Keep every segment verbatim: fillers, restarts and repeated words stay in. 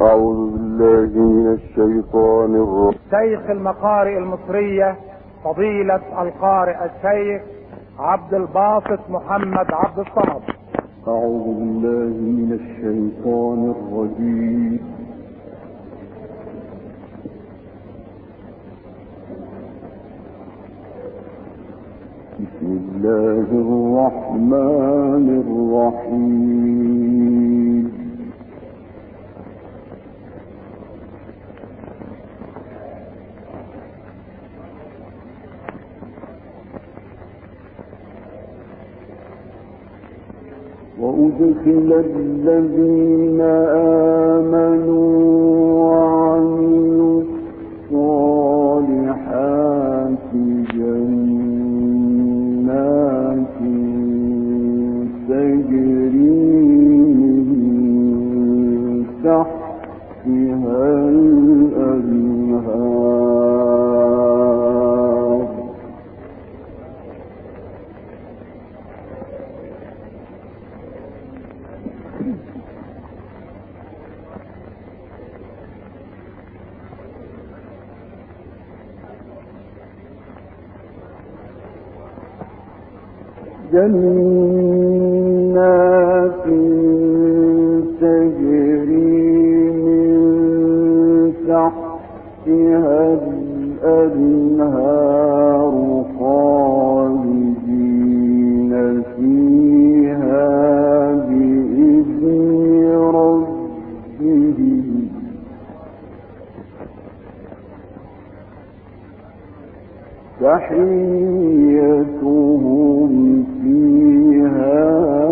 أعوذ بالله من الشيطان الرجيم. شيخ المقارئ المصرية فضيلة القارئ الشيخ عبد الباسط محمد عبد الصمد. أعوذ بالله من الشيطان الرجيم. بسم الله الرحمن الرحيم. وأدخل الذين آمنوا وعملوا الصالحات جنات تجري من تحتها الأنهار جنات تجري من تحتها الأنهار خالدين فيها بإذن ربهم تحيتهم فيها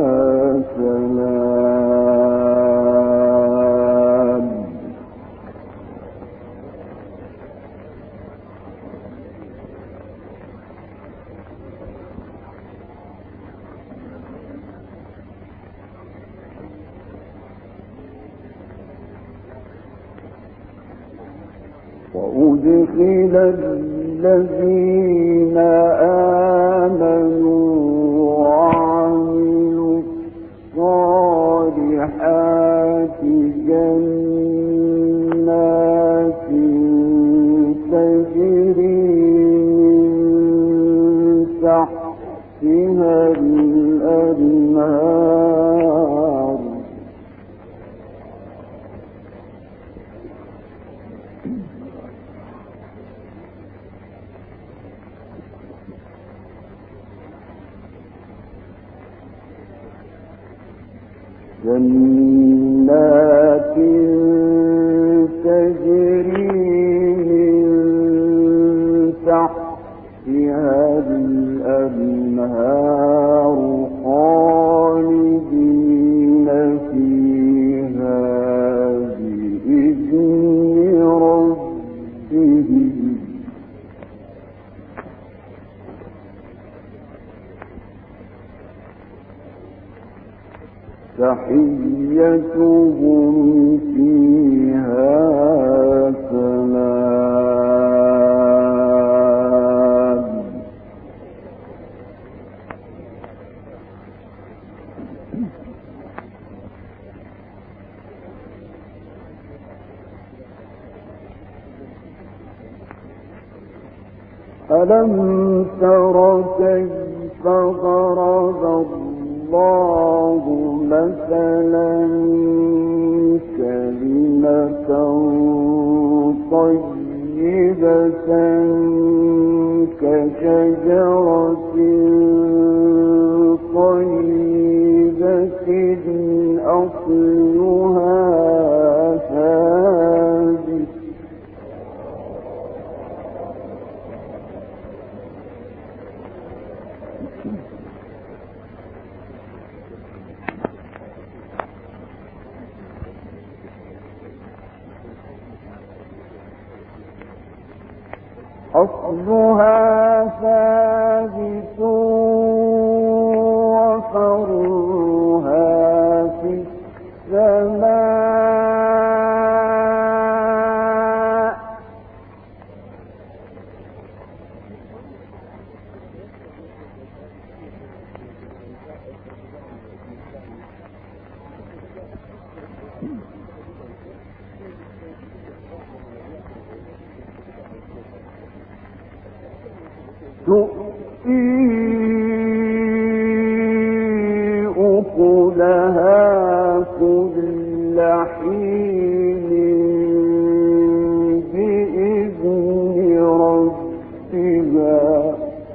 سلام. وأدخل الذين آمنوا وعملوا الصالحات جنات تجري من تحتها الأنهار جنات تجري من تحتها الأنهار خالدين فيها بإذن ربهم تحيتهم فيها سلام. ألم تر كيف ضرب الله مثلا كلمة طيبة كشجرة طيبة أصلها ثابت أصلها ثابت وفرها في السماء أكلها كل حين بإذن ربها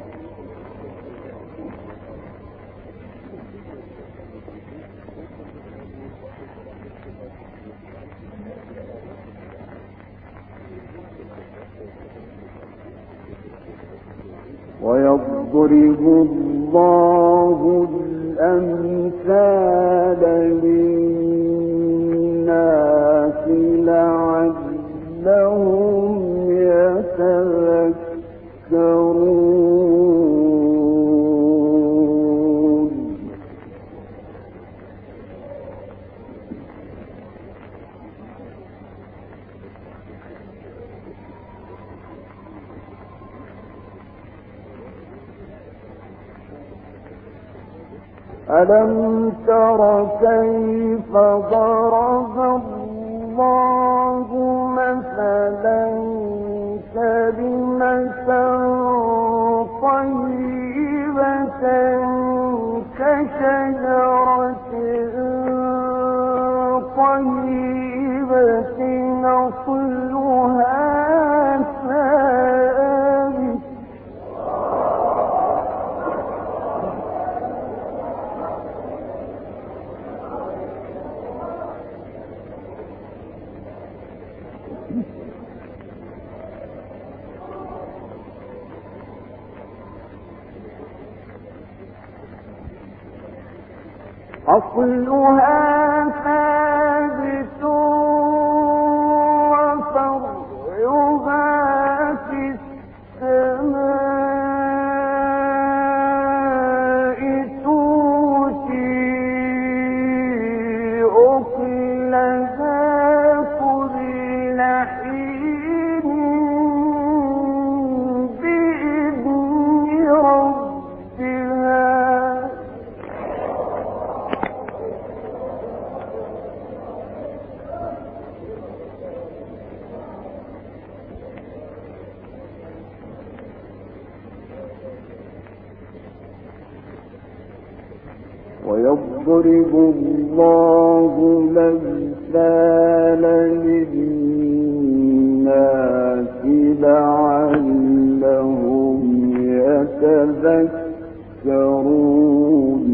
ويضرب الله الأمثال للناس لعلهم يتذكرون. ألم تر كيف ضرب الله مثلا كلمة طيبة كشجرة طيبة أصلها ثابت أصلها ثابت وفرعها في السماء تؤتي أكلها كل حين بإذن ربها ويضرب الله الأمثال للناس لعلهم يتذكرون.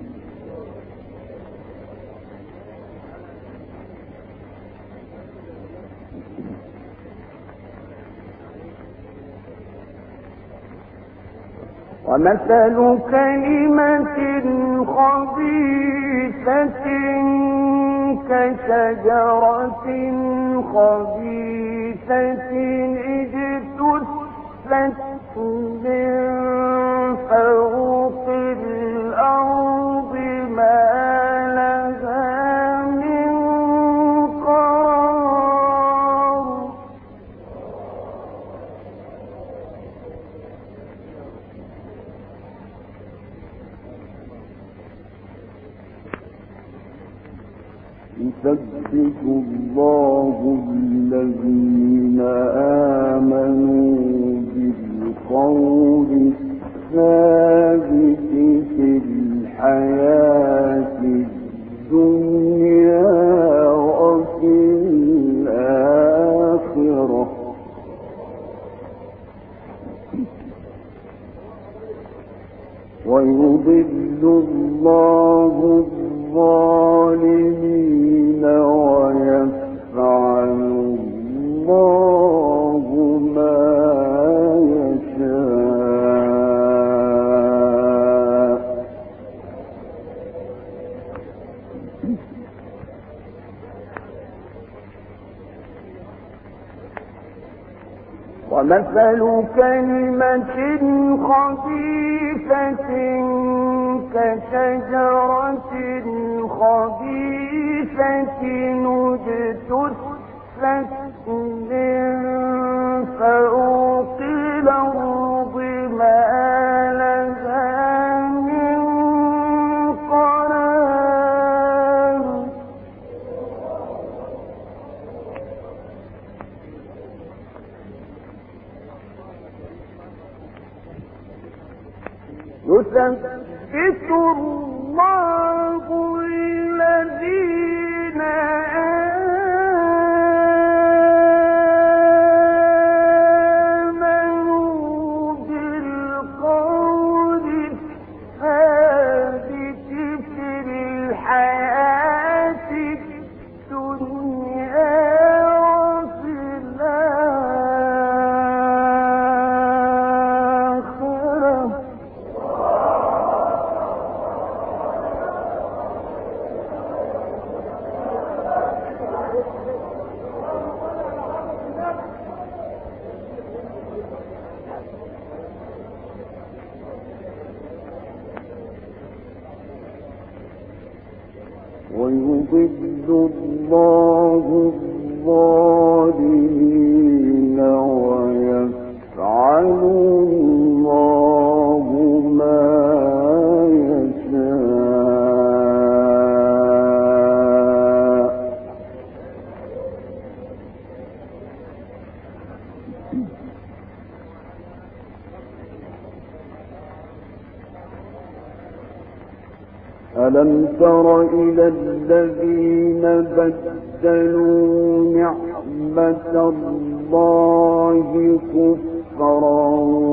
ومثل كلمة خبيثة كشجرة خبيثة اجتثت من فوق الأرض ما لها من قرار. يثبت الله الذين آمنوا بالقول الثابت في الحياة الدنيا وفي الآخرة ويضل الله الظالمين ويفعل الله ما يشاء. ومثل كلمة خبيثة كشجرة خبيثة اجتثت من فوق الأرض ما لها من قرار. يثبت الله الذين آمنوا بالقول الثابت في الحياة الدنيا وفي الآخرة. ويضل الله الظالمين ويفعل الله ما يشاء. ألم تر إلى الذين بدلوا نعمة الله كفرا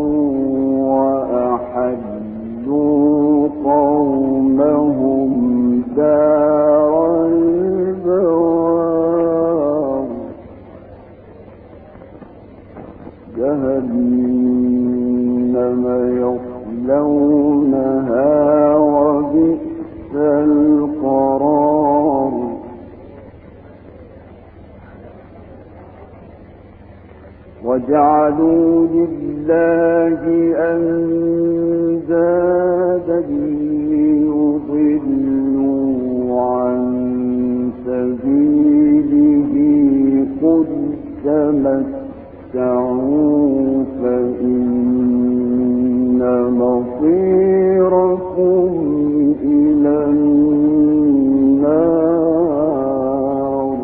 وأحلوا قومهم دار البوار جهنم يصلونها وبئس القرار. وجعلوا لله أندادا ليضلوا عن سبيله قل تمتعوا فإن مصيركم إلى النار.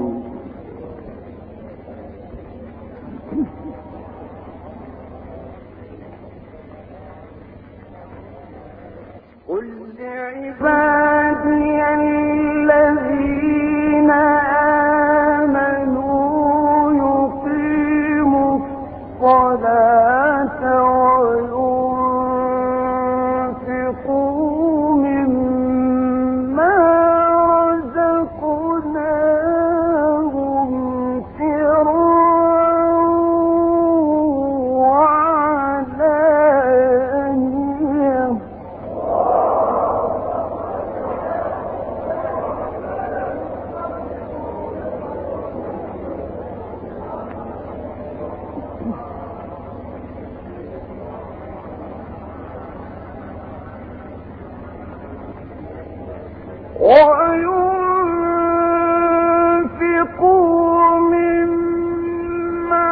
قل لعبادي الذين آمنوا يقيموا الصلاة وينفقوا مما رزقناهم سرا وعلانية. وينفقوا مما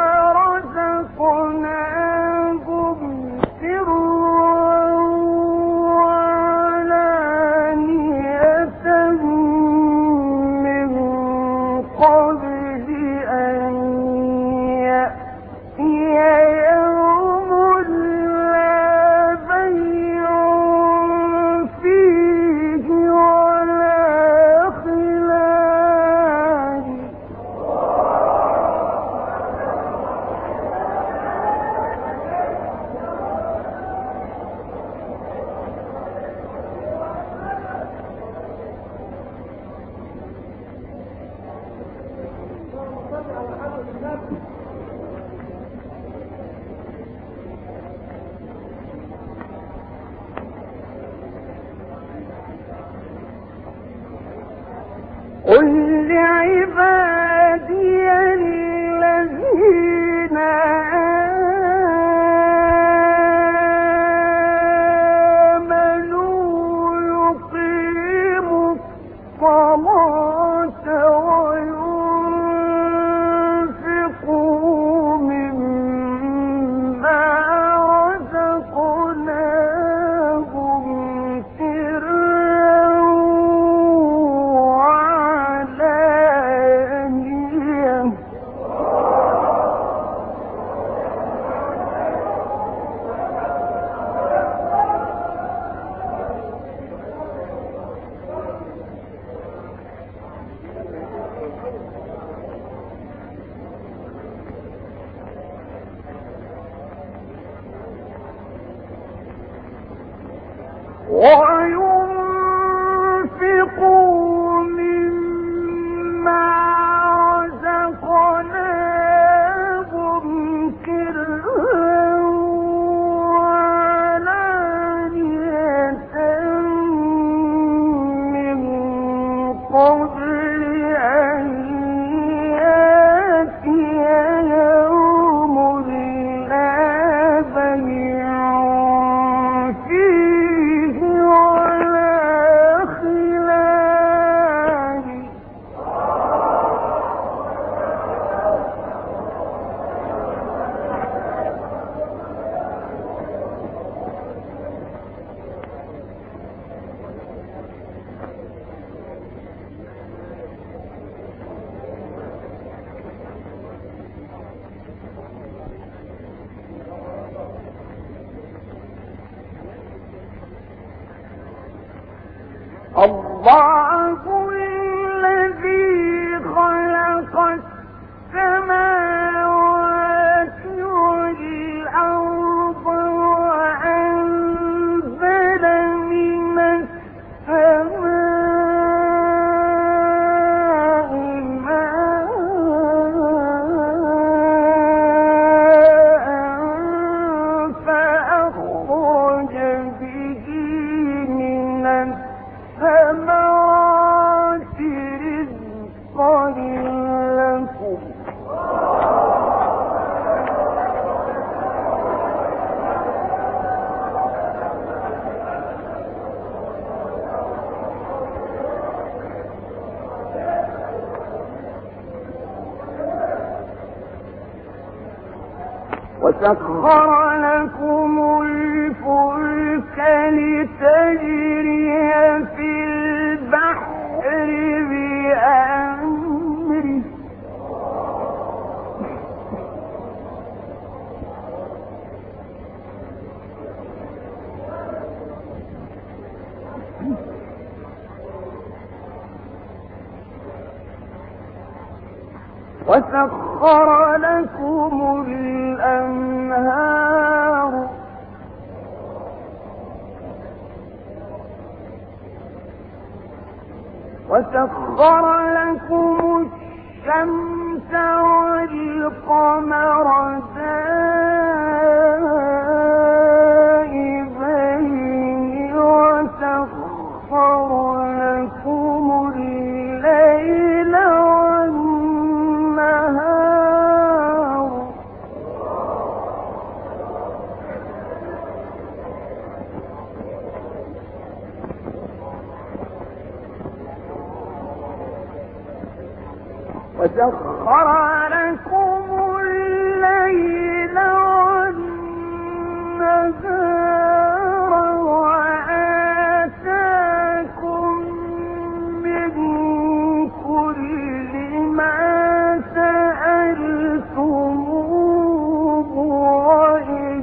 رزقناهم سرا وعلانية من قبل أن يأتي يوم لا بيع فيه ولا خلال. قل لعبادي الذين آمنوا يقيموا الصلاة وينفقوا وينفقوا مما رزقناهم سرا وعلانية من قبل أن يأتي يوم لا بيع فيه ولا خلال. الله الذي خلق السماوات والأرض وأنزل من السماء ماء فأخرج به من الثمرات رزقا لكم. وسخر لكم الفلك لتجري في البحر بأمره وسخر لكم الأنهار وسخر لكم الشمس والقمر دائبين وسخر لكم الليل والنهار وسخر لكم الليل والنهار وآتاكم من كل ما سألتموه وإن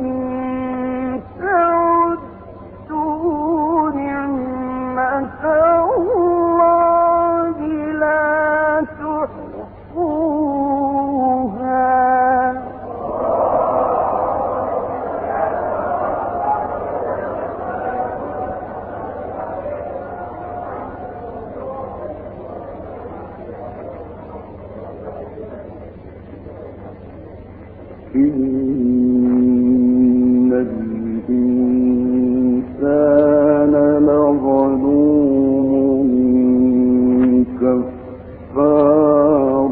تعدوا نعمة الله لا تحصوها. إن الإنسان لظلوم كفار.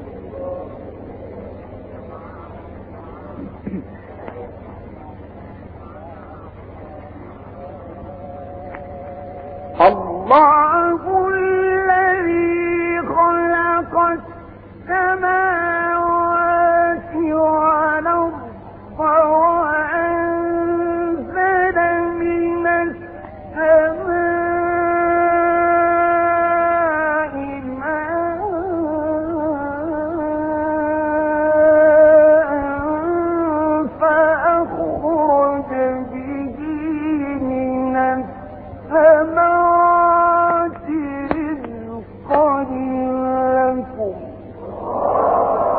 الله الذي خلق السماوات والأرض وأنزل من السماء ماء فأخرج به من الثمرات رزقا لكم.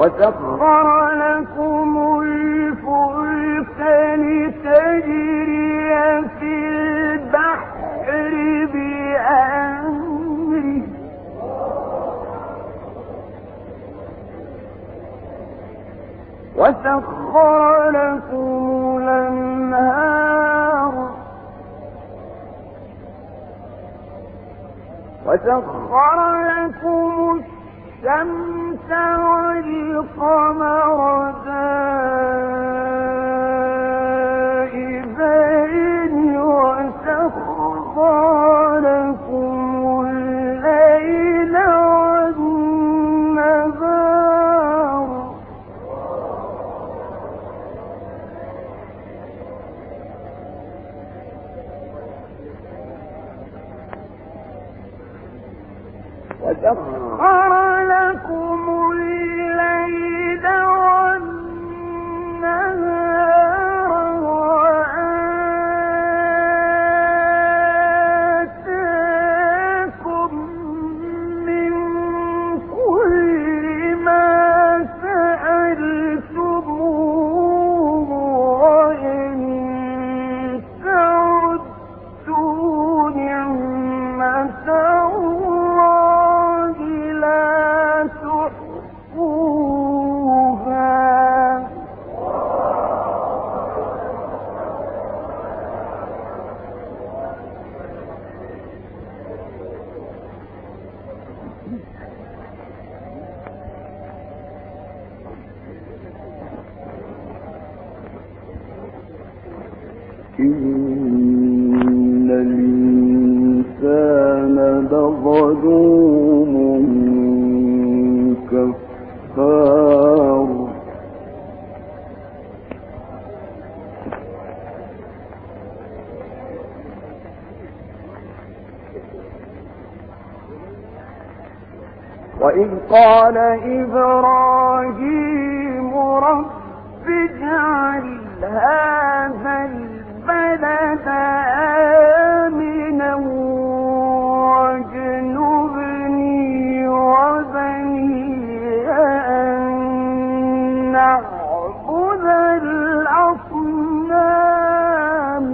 وسخر لكم الفلك لتجري في البحر بأمره وسخر لكم الأنهار وسخر لكم الشمس والقمر دائبين وسخر لكم الليل والنهار وسخر لكم الليل والنهار وآتاكم من كل ما سألتموه وإن تعدوا نعمة الله لا تحصوها إن الإنسان لظلوم كفار وإذ قال إبراهيم رب اجعل هذا البلد آمنا واجنبني وبني أن نعبد الأصنام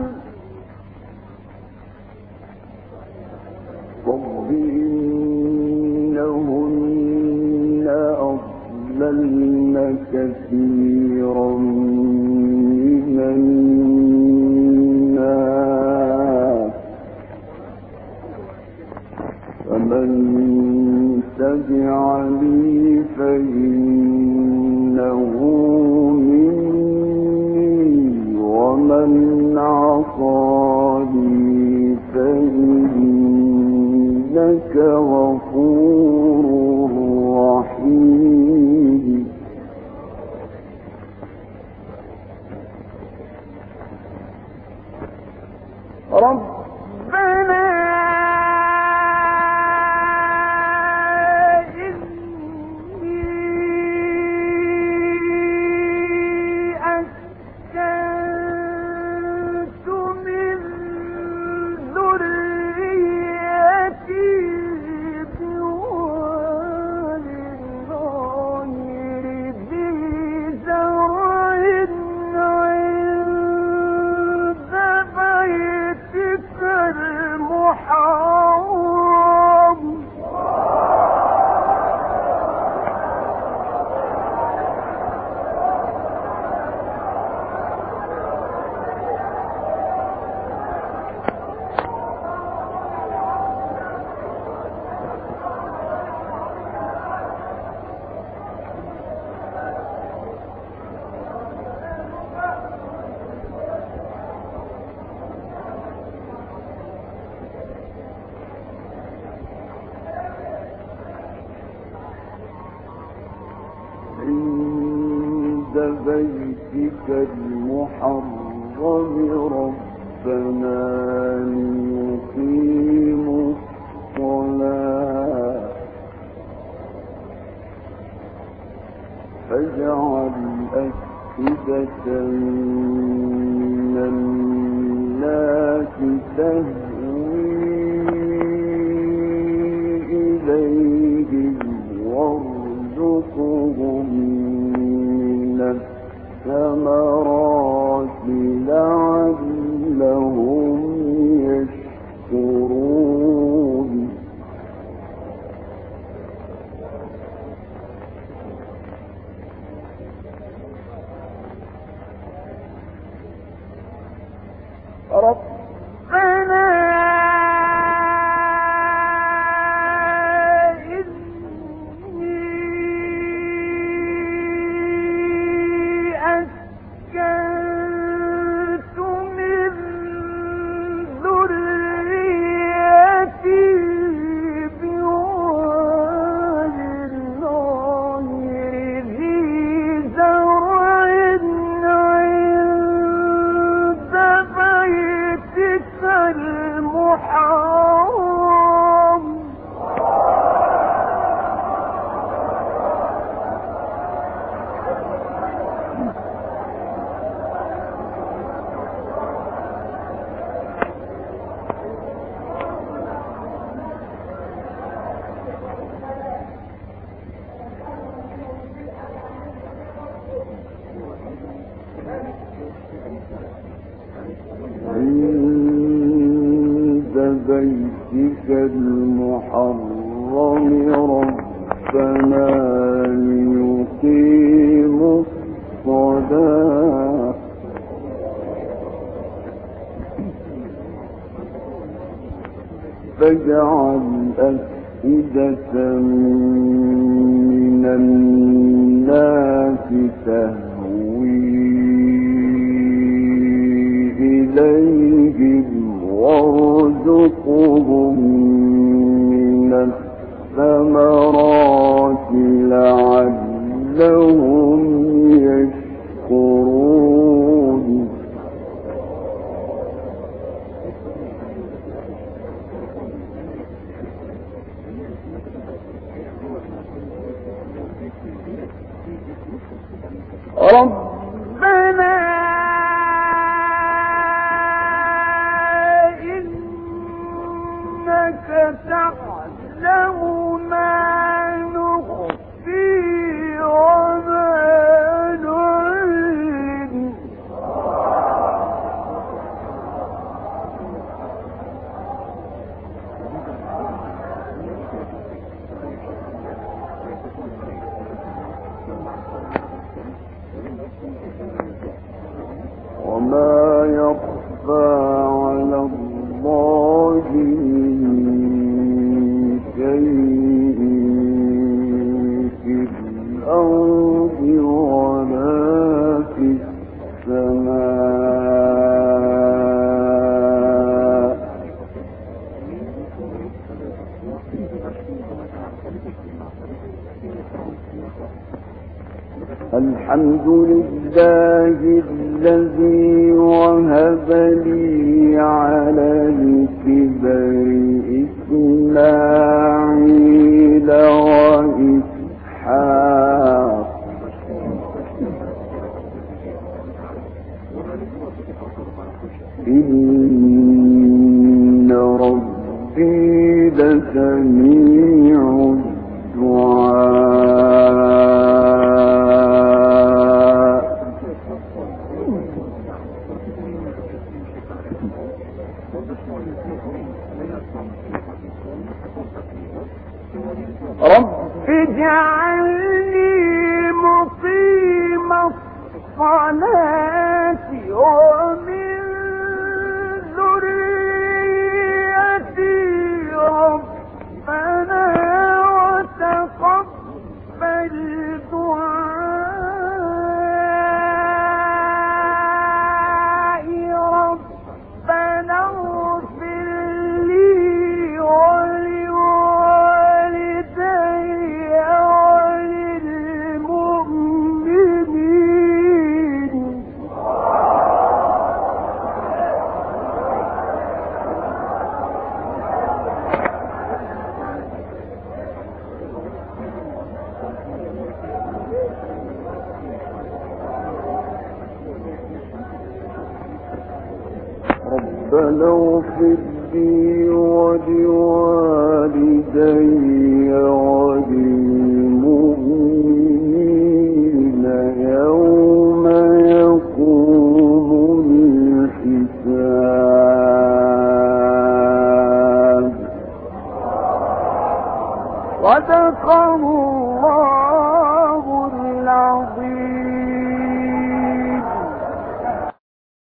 رب إنهن أضللن كثيرا من الناس فمن تبعني فإنه مني ومن عصاني فإنك غفور رحيم ربنا إني أسكنت من ذريتي بواد غير ذي زرع عند بيتك المحرم عند بيتك المحرم ربنا ليقيموا الصلاة فاجعل أفئدة من الناس تهوي إليهم وارزقهم الثمرات لعلهم يشكرون ربنا عند بيتك المحرم ربنا ليقيموا الصلاة فاجعل أفئدة من الناس تهوي إليهم وارزقهم من الثمرات لعلهم يشكرون ربنا إنك تعلم ما نخفي وما نعلن وما يخفى على الله من شيء في الأرض ولا في السماء الحمد لله الذي وهب لي على الكبر إسماعيل وإسحاق إن ربي لسميع الدعاء رب اجعلني مقيم الصلاة ومن ذريتي ربنا وتقبل دعائي ربنا اغفر لي ولوالدي وللمؤمنين ربنا اغفر لي ولوالدي وللمؤمنين يوم صدق الله